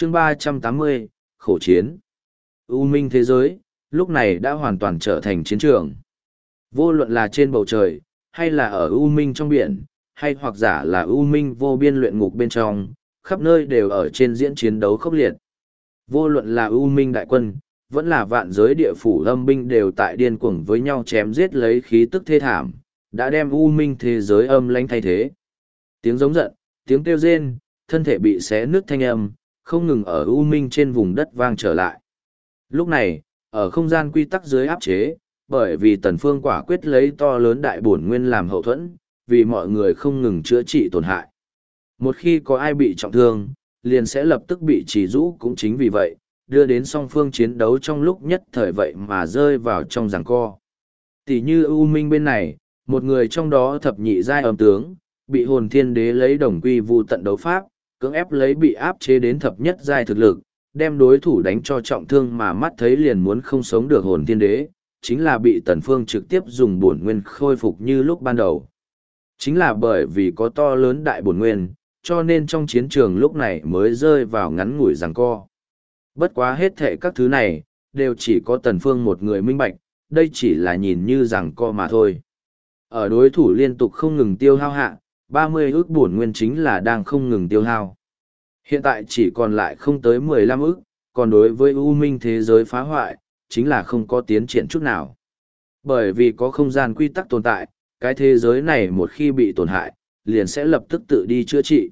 chương 380, khổ chiến. U minh thế giới, lúc này đã hoàn toàn trở thành chiến trường. Vô luận là trên bầu trời, hay là ở U minh trong biển, hay hoặc giả là U minh vô biên luyện ngục bên trong, khắp nơi đều ở trên diễn chiến đấu khốc liệt. Vô luận là U minh đại quân, vẫn là vạn giới địa phủ âm binh đều tại điên cuồng với nhau chém giết lấy khí tức thê thảm, đã đem U minh thế giới âm lãnh thay thế. Tiếng giống giận, tiếng kêu rên, thân thể bị xé nứt thanh âm, không ngừng ở U minh trên vùng đất vang trở lại. Lúc này, ở không gian quy tắc dưới áp chế, bởi vì Tần Phương quả quyết lấy to lớn đại bổn nguyên làm hậu thuẫn, vì mọi người không ngừng chữa trị tổn hại. Một khi có ai bị trọng thương, liền sẽ lập tức bị trì rũ, cũng chính vì vậy, đưa đến song phương chiến đấu trong lúc nhất thời vậy mà rơi vào trong giằng co. Tỷ như U Minh bên này, một người trong đó thập nhị giai âm tướng, bị hồn thiên đế lấy đồng quy vu tận đấu pháp, cưỡng ép lấy bị áp chế đến thập nhất giai thực lực, đem đối thủ đánh cho trọng thương mà mắt thấy liền muốn không sống được hồn thiên đế, chính là bị Tần Phương trực tiếp dùng bổn nguyên khôi phục như lúc ban đầu. Chính là bởi vì có to lớn đại bổn nguyên, cho nên trong chiến trường lúc này mới rơi vào ngắn ngủi giằng co. Bất quá hết thệ các thứ này, đều chỉ có Tần Phương một người minh bạch, đây chỉ là nhìn như giằng co mà thôi. Ở đối thủ liên tục không ngừng tiêu hao hạ, 30 ức bổn nguyên chính là đang không ngừng tiêu hao. Hiện tại chỉ còn lại không tới 15 ức, còn đối với U Minh thế giới phá hoại, chính là không có tiến triển chút nào. Bởi vì có không gian quy tắc tồn tại, cái thế giới này một khi bị tổn hại, liền sẽ lập tức tự đi chữa trị.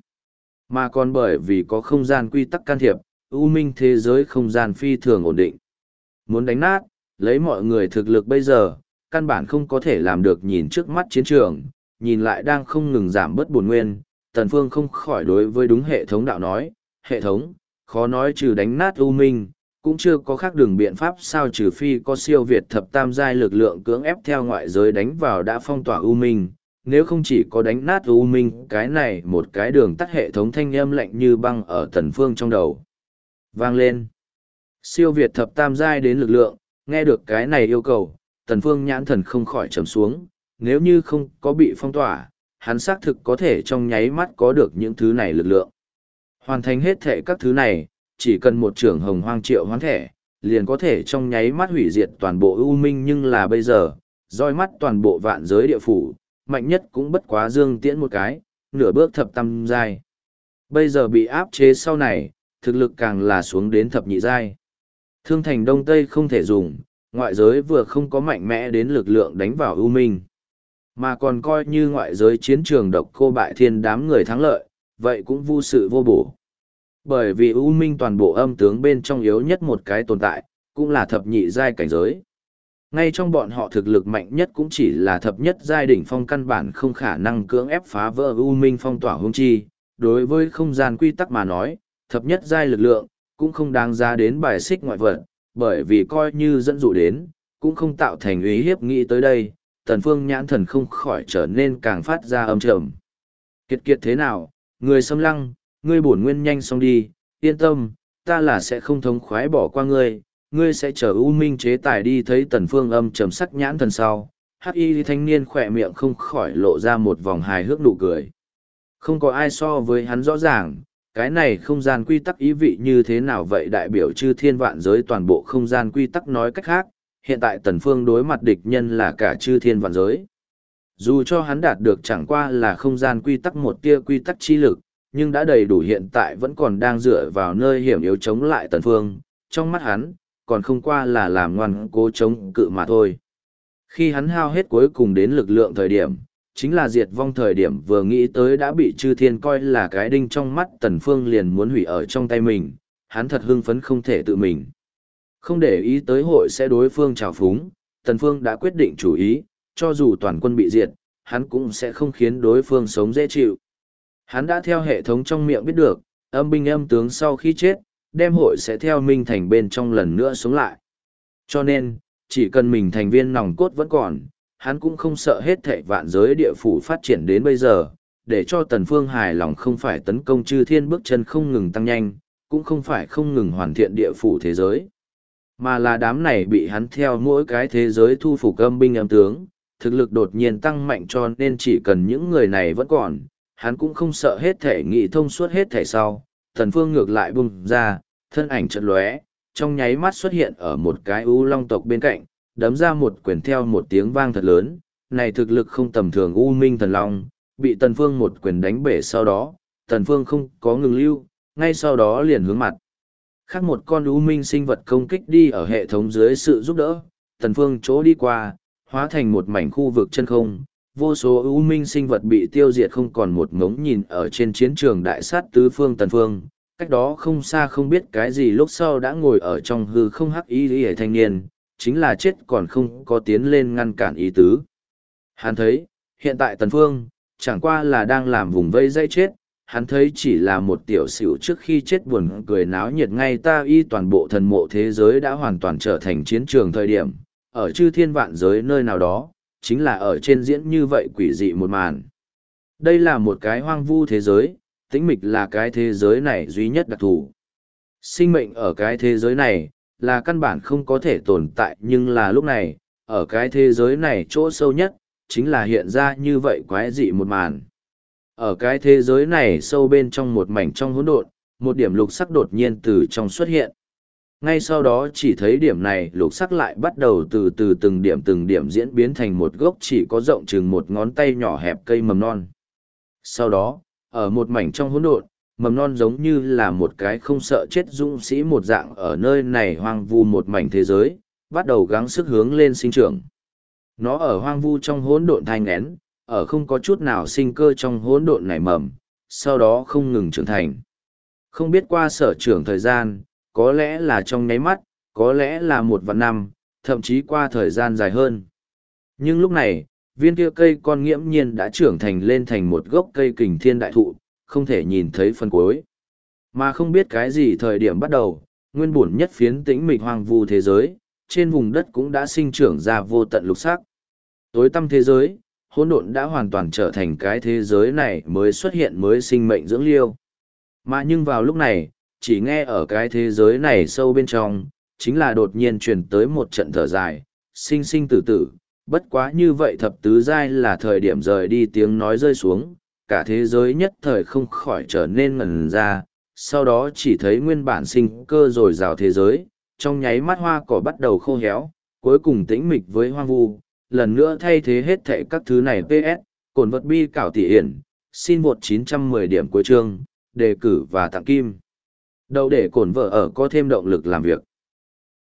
Mà còn bởi vì có không gian quy tắc can thiệp, U Minh thế giới không gian phi thường ổn định. Muốn đánh nát, lấy mọi người thực lực bây giờ, căn bản không có thể làm được. Nhìn trước mắt chiến trường, nhìn lại đang không ngừng giảm bớt bổn nguyên, Tần Phương không khỏi đối với đúng hệ thống đạo nói, hệ thống, khó nói trừ đánh nát U Minh, cũng chưa có khác đường biện pháp sao, trừ phi có siêu việt thập tam giai lực lượng cưỡng ép theo ngoại giới đánh vào đã phong tỏa U Minh, nếu không chỉ có đánh nát U Minh, cái này một cái đường tắt. Hệ thống thanh âm lạnh như băng ở Tần Phương trong đầu vang lên. Siêu việt thập tam giai đến lực lượng, nghe được cái này yêu cầu, Tần Phương nhãn thần không khỏi trầm xuống, nếu như không có bị phong tỏa, hắn xác thực có thể trong nháy mắt có được những thứ này lực lượng. Hoàn thành hết thể các thứ này, chỉ cần một trưởng hồng hoang triệu hoán thẻ, liền có thể trong nháy mắt hủy diệt toàn bộ U Minh. Nhưng là bây giờ, roi mắt toàn bộ vạn giới địa phủ, mạnh nhất cũng bất quá Dương Tiễn một cái, nửa bước thập tam giai. Bây giờ bị áp chế sau này, thực lực càng là xuống đến thập nhị giai. Thương thành Đông Tây không thể dùng, ngoại giới vừa không có mạnh mẽ đến lực lượng đánh vào U Minh, mà còn coi như ngoại giới chiến trường độc cô bại thiên đám người thắng lợi, vậy cũng vô sự vô bổ. Bởi vì U Minh toàn bộ âm tướng bên trong yếu nhất một cái tồn tại, cũng là thập nhị giai cảnh giới. Ngay trong bọn họ thực lực mạnh nhất cũng chỉ là thập nhất giai đỉnh phong, căn bản không khả năng cưỡng ép phá vỡ U Minh phong tỏa huống chi. Đối với không gian quy tắc mà nói, thập nhất giai lực lượng, cũng không đáng giá đến bài xích ngoại vật, bởi vì coi như dẫn dụ đến, cũng không tạo thành uy hiếp. Nghĩ tới đây, Tần Phương nhãn thần không khỏi trở nên càng phát ra âm trầm. Kiệt kiệt thế nào, người xâm lăng, ngươi bổn nguyên nhanh xong đi, yên tâm, ta là sẽ không thống khoái bỏ qua ngươi, ngươi sẽ chờ U Minh chế tài đi. Thấy Tần Phương âm trầm sắc nhãn thần sau, hắc y thanh niên khỏe miệng không khỏi lộ ra một vòng hài hước nụ cười. Không có ai so với hắn rõ ràng, cái này không gian quy tắc ý vị như thế nào vậy. Đại biểu chư thiên vạn giới toàn bộ không gian quy tắc, nói cách khác, hiện tại Tần Phương đối mặt địch nhân là cả chư thiên vạn giới. Dù cho hắn đạt được chẳng qua là không gian quy tắc một tia quy tắc chi lực, nhưng đã đầy đủ, hiện tại vẫn còn đang dựa vào nơi hiểm yếu chống lại Tần Phương. Trong mắt hắn, còn không qua là làm ngoan cố chống cự mà thôi. Khi hắn hao hết cuối cùng đến lực lượng thời điểm, chính là diệt vong thời điểm, vừa nghĩ tới đã bị chư thiên coi là cái đinh trong mắt, Tần Phương liền muốn hủy ở trong tay mình, hắn thật hưng phấn không thể tự mình. Không để ý tới hội sẽ đối phương trào phúng, Tần Phương đã quyết định chủ ý, cho dù toàn quân bị diệt, hắn cũng sẽ không khiến đối phương sống dễ chịu. Hắn đã theo hệ thống trong miệng biết được, âm binh âm tướng sau khi chết, đem hội sẽ theo Minh Thành bên trong lần nữa sống lại. Cho nên, chỉ cần mình thành viên nòng cốt vẫn còn, hắn cũng không sợ hết thảy vạn giới địa phủ phát triển đến bây giờ, để cho Tần Phương hài lòng. Không phải tấn công chư thiên bước chân không ngừng tăng nhanh, cũng không phải không ngừng hoàn thiện địa phủ thế giới, mà là đám này bị hắn theo mỗi cái thế giới thu phục âm binh âm tướng, thực lực đột nhiên tăng mạnh, cho nên chỉ cần những người này vẫn còn, hắn cũng không sợ hết thể. Nghị thông suốt hết thể sau, Tần Phương ngược lại bung ra, thân ảnh chợt lóe, trong nháy mắt xuất hiện ở một cái U Long tộc bên cạnh, đấm ra một quyền theo một tiếng vang thật lớn, này thực lực không tầm thường U Minh Thần Long, bị Tần Phương một quyền đánh bể sau đó, Tần Phương không có ngừng lưu, ngay sau đó liền hướng mặt. Khác một con U Minh sinh vật công kích đi ở hệ thống dưới sự giúp đỡ, Tần Phương chỗ đi qua, hóa thành một mảnh khu vực chân không, vô số U Minh sinh vật bị tiêu diệt không còn một ngống nhìn ở trên chiến trường đại sát tứ phương Tần Phương. Cách đó không xa không biết cái gì lúc sau đã ngồi ở trong hư không hắc y hề thanh niên, chính là chết còn không có tiến lên ngăn cản ý tứ. Hắn thấy, hiện tại Tần Phương, chẳng qua là đang làm vùng vây dây chết, hắn thấy chỉ là một tiểu xỉu trước khi chết buồn cười náo nhiệt ngay ta y toàn bộ thần mộ thế giới đã hoàn toàn trở thành chiến trường thời điểm, ở chư thiên vạn giới nơi nào đó, chính là ở trên diễn như vậy quỷ dị một màn. Đây là một cái hoang vu thế giới, tĩnh mịch là cái thế giới này duy nhất đặc thù. Sinh mệnh ở cái thế giới này, là căn bản không có thể tồn tại nhưng là lúc này, ở cái thế giới này chỗ sâu nhất, chính là hiện ra như vậy quái dị một màn. Ở cái thế giới này sâu bên trong một mảnh trong hỗn độn, một điểm lục sắc đột nhiên từ trong xuất hiện. Ngay sau đó chỉ thấy điểm này lục sắc lại bắt đầu từ từ từng điểm diễn biến thành một gốc chỉ có rộng chừng một ngón tay nhỏ hẹp cây mầm non. Sau đó, ở một mảnh trong hỗn độn, mầm non giống như là một cái không sợ chết dũng sĩ một dạng ở nơi này hoang vu một mảnh thế giới, bắt đầu gắng sức hướng lên sinh trưởng. Nó ở hoang vu trong hỗn độn thai nghén, ở không có chút nào sinh cơ trong hỗn độn nảy mầm, sau đó không ngừng trưởng thành. Không biết qua sở trưởng thời gian, có lẽ là trong nháy mắt, có lẽ là 1 vạn năm, thậm chí qua thời gian dài hơn. Nhưng lúc này, viên kia cây con nghiễm nhiên đã trưởng thành lên thành một gốc cây kình thiên đại thụ, không thể nhìn thấy phần cuối. Mà không biết cái gì thời điểm bắt đầu, nguyên bổn nhất phiến tĩnh mịch hoang vu thế giới, trên vùng đất cũng đã sinh trưởng ra vô tận lục sắc. Tối tăm thế giới, hỗn độn đã hoàn toàn trở thành cái thế giới này mới xuất hiện mới sinh mệnh dưỡng liêu. Mà nhưng vào lúc này, chỉ nghe ở cái thế giới này sâu bên trong, chính là đột nhiên truyền tới một trận thở dài, sinh sinh tử tử, bất quá như vậy thập tứ giai là thời điểm rời đi tiếng nói rơi xuống, cả thế giới nhất thời không khỏi trở nên ngẩn ra, sau đó chỉ thấy nguyên bản sinh cơ dồi dào thế giới, trong nháy mắt hoa cỏ bắt đầu khô héo, cuối cùng tĩnh mịch với hoang vu, lần nữa thay thế hết thảy các thứ này PS, cồn vật bi cảo tỷ hiển, xin vượt 910 điểm cuối chương, đề cử và tặng kim. Đâu để cổn vợ ở có thêm động lực làm việc.